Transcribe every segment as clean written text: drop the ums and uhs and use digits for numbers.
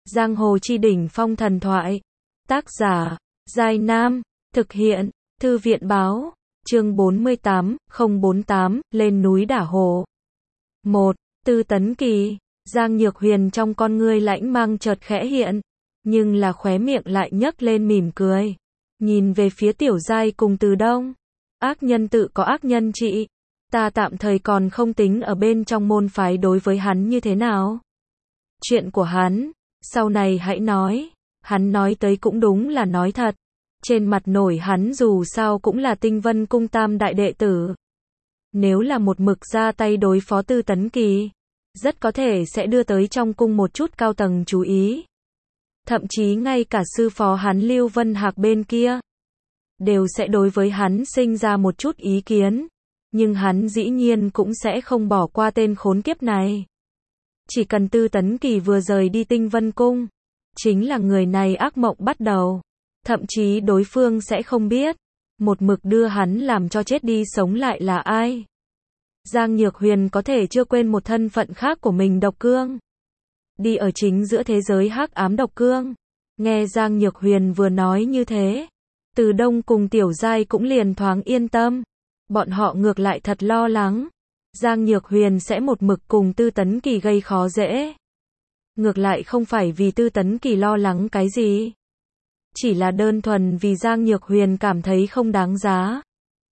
Giang hồ chi đỉnh phong thần thoại. Tác giả, Giai Nam. Thực hiện, Thư viện báo. Chương 48, 048, lên núi đả hồ. 1. Tư Tấn Kỳ. Giang Nhược Huyền trong con ngươi lãnh mang chợt khẽ hiện, nhưng là khóe miệng lại nhấc lên mỉm cười. Nhìn về phía Tiểu Giai cùng Từ Đông. Ác nhân tự có ác nhân trị. Ta tạm thời còn không tính ở bên trong môn phái đối với hắn như thế nào. Chuyện của hắn, sau này hãy nói. Hắn nói tới cũng đúng là nói thật. Trên mặt nổi hắn dù sao cũng là Tinh Vân Cung tam đại đệ tử. Nếu là một mực ra tay đối phó Tư Tấn Kỳ, rất có thể sẽ đưa tới trong cung một chút cao tầng chú ý. Thậm chí ngay cả sư phó hắn Lưu Vân Hạc bên kia, đều sẽ đối với hắn sinh ra một chút ý kiến. Nhưng hắn dĩ nhiên cũng sẽ không bỏ qua tên khốn kiếp này. Chỉ cần Tư Tấn Kỳ vừa rời đi Tinh Vân Cung, chính là người này ác mộng bắt đầu. Thậm chí đối phương sẽ không biết, một mực đưa hắn làm cho chết đi sống lại là ai. Giang Nhược Huyền có thể chưa quên một thân phận khác của mình, Độc Cương. Đi ở chính giữa thế giới hắc ám Độc Cương. Nghe Giang Nhược Huyền vừa nói như thế, Từ Đông cùng Tiểu Giai cũng liền thoáng yên tâm. Bọn họ ngược lại thật lo lắng. Giang Nhược Huyền sẽ một mực cùng Tư Tấn Kỳ gây khó dễ. Ngược lại không phải vì Tư Tấn Kỳ lo lắng cái gì. Chỉ là đơn thuần vì Giang Nhược Huyền cảm thấy không đáng giá.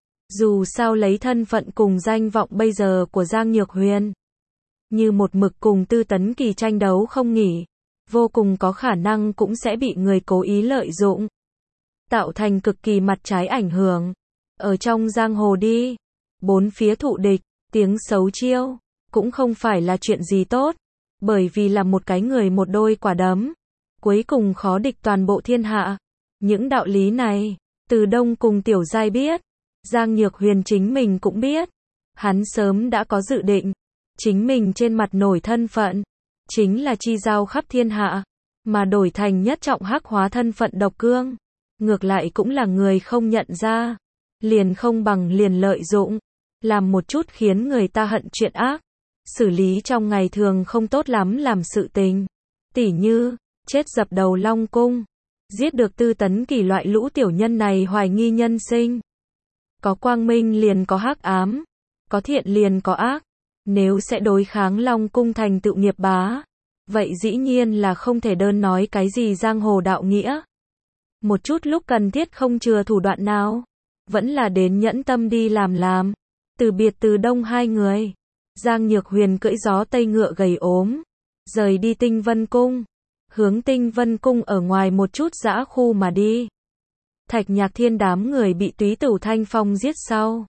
Dù sao lấy thân phận cùng danh vọng bây giờ của Giang Nhược Huyền, như một mực cùng Tư Tấn Kỳ tranh đấu không nghỉ, vô cùng có khả năng cũng sẽ bị người cố ý lợi dụng, tạo thành cực kỳ mặt trái ảnh hưởng. Ở trong giang hồ đi, bốn phía thụ địch, tiếng xấu chiêu, cũng không phải là chuyện gì tốt, bởi vì là một cái người một đôi quả đấm, cuối cùng khó địch toàn bộ thiên hạ. Những đạo lý này, Từ Đông cùng Tiểu Giai biết, Giang Nhược Huyền chính mình cũng biết. Hắn sớm đã có dự định, chính mình trên mặt nổi thân phận, chính là chi giao khắp thiên hạ, mà đổi thành nhất trọng hắc hóa thân phận Độc Cương. Ngược lại cũng là người không nhận ra, liền không bằng liền lợi dụng, làm một chút khiến người ta hận chuyện ác, xử lý trong ngày thường không tốt lắm làm sự tình. Tỉ như, chết dập đầu Long Cung, giết được Tư Tấn Kỳ loại lũ tiểu nhân này hoài nghi nhân sinh. Có quang minh liền có hắc ám, có thiện liền có ác. Nếu sẽ đối kháng Long Cung thành tựu nghiệp bá, vậy dĩ nhiên là không thể đơn nói cái gì giang hồ đạo nghĩa. Một chút lúc cần thiết không chừa thủ đoạn nào, vẫn là đến nhẫn tâm đi làm. Từ biệt Từ Đông hai người, Giang Nhược Huyền cưỡi gió tây ngựa gầy ốm, rời đi Tinh Vân Cung, hướng Tinh Vân Cung ở ngoài một chút dã khu mà đi. Thạch Nhạc Thiên đám người bị Túy Tửu Thanh Phong giết sau,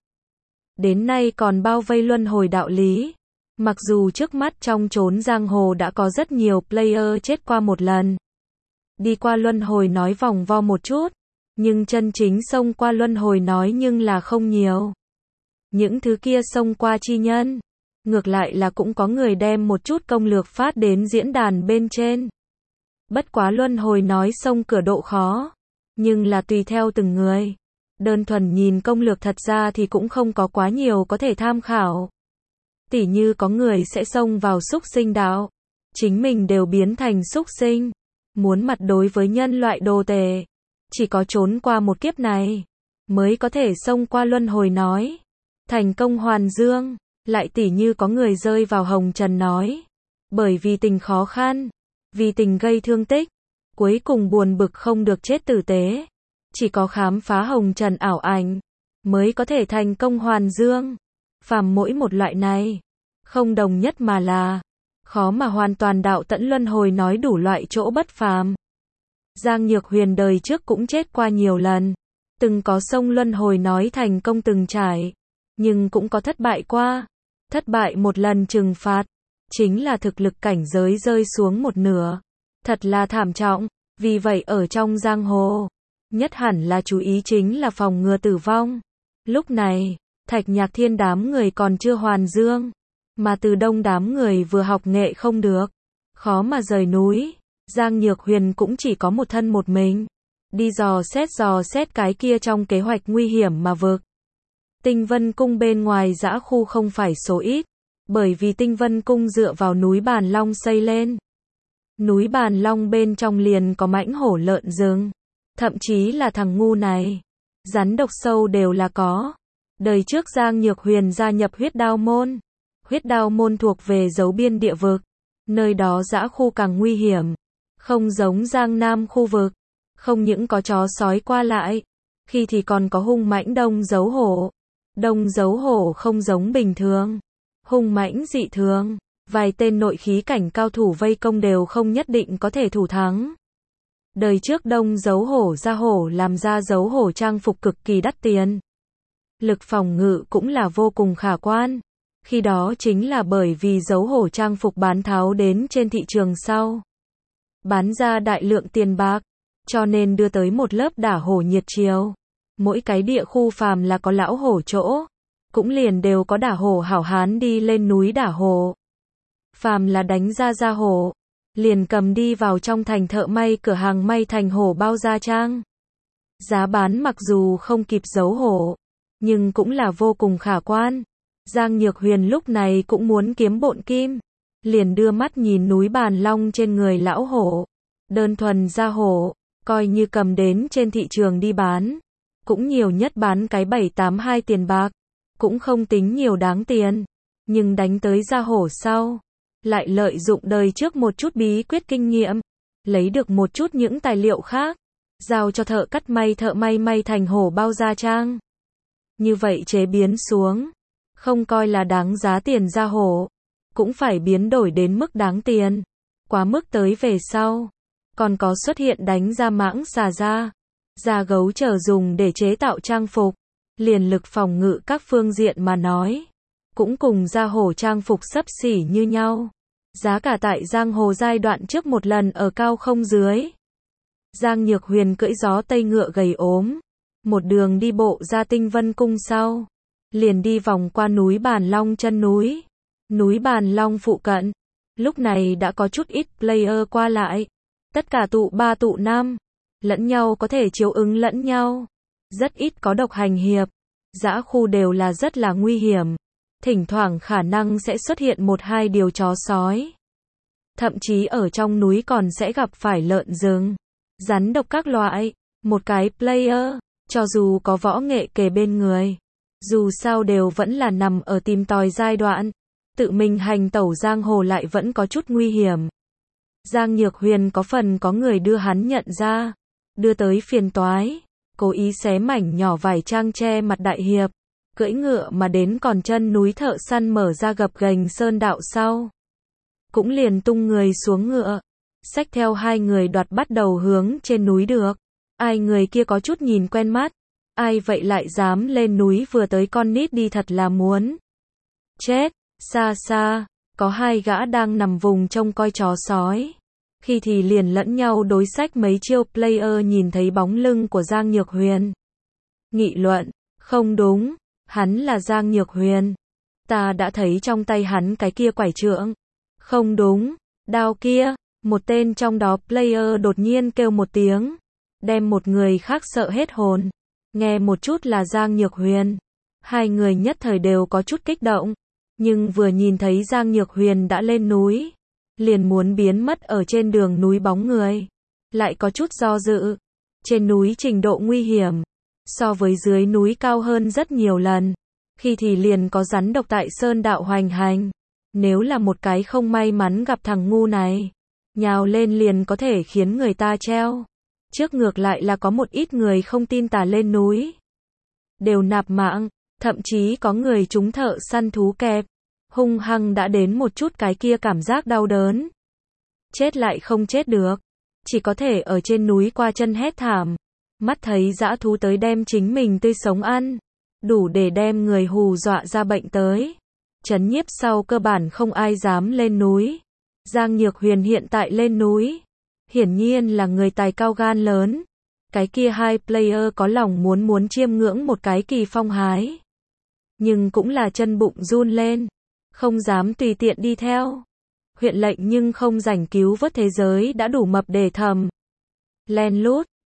đến nay còn bao vây luân hồi đạo lý. Mặc dù trước mắt trong chốn giang hồ đã có rất nhiều player chết qua một lần, đi qua luân hồi nói vòng vo một chút, nhưng chân chính xông qua luân hồi nói nhưng là không nhiều. Những thứ kia xông qua chi nhân, ngược lại là cũng có người đem một chút công lược phát đến diễn đàn bên trên. Bất quá luân hồi nói xông cửa độ khó, nhưng là tùy theo từng người. Đơn thuần nhìn công lược thật ra thì cũng không có quá nhiều có thể tham khảo. Tỉ như có người sẽ xông vào súc sinh đạo, chính mình đều biến thành súc sinh, muốn mặt đối với nhân loại đồ tể. Chỉ có trốn qua một kiếp này, mới có thể xông qua luân hồi nói, thành công hoàn dương. Lại tỉ như có người rơi vào hồng trần nói, bởi vì tình khó khăn, vì tình gây thương tích, cuối cùng buồn bực không được chết tử tế. Chỉ có khám phá hồng trần ảo ảnh, mới có thể thành công hoàn dương. Phàm mỗi một loại này, không đồng nhất mà là, khó mà hoàn toàn đạo tận luân hồi nói đủ loại chỗ bất phàm. Giang Nhược Huyền đời trước cũng chết qua nhiều lần, từng có sông luân hồi nói thành công từng trải, nhưng cũng có thất bại qua. Thất bại một lần trừng phạt, chính là thực lực cảnh giới rơi xuống một nửa. Thật là thảm trọng, vì vậy ở trong giang hồ, nhất hẳn là chú ý chính là phòng ngừa tử vong. Lúc này, Thạch Nhạc Thiên đám người còn chưa hoàn dương, mà Từ Đông đám người vừa học nghệ không được, khó mà rời núi. Giang Nhược Huyền cũng chỉ có một thân một mình, đi dò xét cái kia trong kế hoạch nguy hiểm mà vực. Tinh Vân Cung bên ngoài dã khu không phải số ít, bởi vì Tinh Vân Cung dựa vào núi Bàn Long xây lên. Núi Bàn Long bên trong liền có mãnh hổ lợn rừng. Thậm chí là thằng ngu này. Rắn độc sâu đều là có. Đời trước Giang Nhược Huyền gia nhập huyết đao môn. Huyết đao môn thuộc về dấu biên địa vực. Nơi đó dã khu càng nguy hiểm. Không giống Giang Nam khu vực. Không những có chó sói qua lại. Khi thì còn có hung mãnh đông dấu hổ. Đông dấu hổ không giống bình thường. Hung mãnh dị thường. Vài tên nội khí cảnh cao thủ vây công đều không nhất định có thể thủ thắng. Đời trước đông dấu hổ ra hổ làm ra dấu hổ trang phục cực kỳ đắt tiền. Lực phòng ngự cũng là vô cùng khả quan. Khi đó chính là bởi vì dấu hổ trang phục bán tháo đến trên thị trường sau. Bán ra đại lượng tiền bạc. Cho nên đưa tới một lớp đả hổ nhiệt chiều. Mỗi cái địa khu phàm là có lão hổ chỗ. Cũng liền đều có đả hổ hảo hán đi lên núi đả hổ. Phàm là đánh ra hổ. Liền cầm đi vào trong thành thợ may cửa hàng may thành hổ bao da trang. Giá bán mặc dù không kịp dấu hổ. Nhưng cũng là vô cùng khả quan. Giang Nhược Huyền lúc này cũng muốn kiếm bộn kim. Liền đưa mắt nhìn núi Bàn Long trên người lão hổ. Đơn thuần da hổ. Coi như cầm đến trên thị trường đi bán. Cũng nhiều nhất bán cái 7-8-2 tiền bạc. Cũng không tính nhiều đáng tiền. Nhưng đánh tới da hổ sau. Lại lợi dụng đời trước một chút bí quyết kinh nghiệm. Lấy được một chút những tài liệu khác. Giao cho thợ cắt may thợ may may thành hổ bao da trang. Như vậy chế biến xuống. Không coi là đáng giá tiền da hổ. Cũng phải biến đổi đến mức đáng tiền. Quá mức tới về sau. Còn có xuất hiện đánh ra mãng xà da gấu trở dùng để chế tạo trang phục. Liền lực phòng ngự các phương diện mà nói. Cũng cùng da hổ trang phục xấp xỉ như nhau. Giá cả tại giang hồ giai đoạn trước một lần ở cao không dưới. Giang Nhược Huyền cưỡi gió tây ngựa gầy ốm. Một đường đi bộ ra Tinh Vân Cung sau. Liền đi vòng qua núi Bàn Long chân núi. Núi Bàn Long phụ cận. Lúc này đã có chút ít player qua lại. Tất cả tụ 3 tụ 5. Lẫn nhau có thể chiếu ứng lẫn nhau. Rất ít có độc hành hiệp. Dã khu đều là rất là nguy hiểm. Thỉnh thoảng khả năng sẽ xuất hiện 1-2 điều chó sói. Thậm chí ở trong núi còn sẽ gặp phải lợn rừng. Rắn độc các loại. Một cái player. Cho dù có võ nghệ kề bên người. Dù sao đều vẫn là nằm ở tìm tòi giai đoạn. Tự mình hành tẩu giang hồ lại vẫn có chút nguy hiểm. Giang Nhược Huyền có phần có người đưa hắn nhận ra. Đưa tới phiền toái. Cố ý xé mảnh nhỏ vải trang che mặt đại hiệp. Cưỡi ngựa mà đến còn chân núi thợ săn mở ra gập ghềnh sơn đạo sau. Cũng liền tung người xuống ngựa. Xách theo 2 người đoạt bắt đầu hướng trên núi được. Ai người kia có chút nhìn quen mắt. Ai vậy lại dám lên núi vừa tới con nít đi thật là muốn. Chết, xa xa, có 2 gã đang nằm vùng trông coi chó sói. Khi thì liền lẫn nhau đối sách mấy chiêu player nhìn thấy bóng lưng của Giang Nhược Huyền. Nghị luận, không đúng, hắn là Giang Nhược Huyền. Ta đã thấy trong tay hắn cái kia quải trượng. Không đúng, đao kia, một tên trong đó player đột nhiên kêu một tiếng. Đem một người khác sợ hết hồn. Nghe một chút là Giang Nhược Huyền. 2 người nhất thời đều có chút kích động. Nhưng vừa nhìn thấy Giang Nhược Huyền đã lên núi. Liền muốn biến mất ở trên đường núi bóng người. Lại có chút do dự. Trên núi trình độ nguy hiểm. So với dưới núi cao hơn rất nhiều lần. Khi thì liền có rắn độc tại sơn đạo hoành hành. Nếu là một cái không may mắn gặp thằng ngu này. Nhào lên liền có thể khiến người ta treo. Trước ngược lại là có một ít người không tin tà lên núi. Đều nạp mạng. Thậm chí có người trúng thợ săn thú kẹp. Hung hăng đã đến một chút cái kia cảm giác đau đớn. Chết lại không chết được. Chỉ có thể ở trên núi qua chân hét thảm. Mắt thấy dã thú tới đem chính mình tươi sống ăn. Đủ để đem người hù dọa ra bệnh tới. Trấn nhiếp sau cơ bản không ai dám lên núi. Giang Nhược Huyền hiện tại lên núi. Hiển nhiên là người tài cao gan lớn. Cái kia 2 player có lòng muốn chiêm ngưỡng một cái kỳ phong hái. Nhưng cũng là chân bụng run lên. Không dám tùy tiện đi theo. Huyện lệnh nhưng không rảnh cứu vớt thế giới đã đủ mập để thầm. Len lút,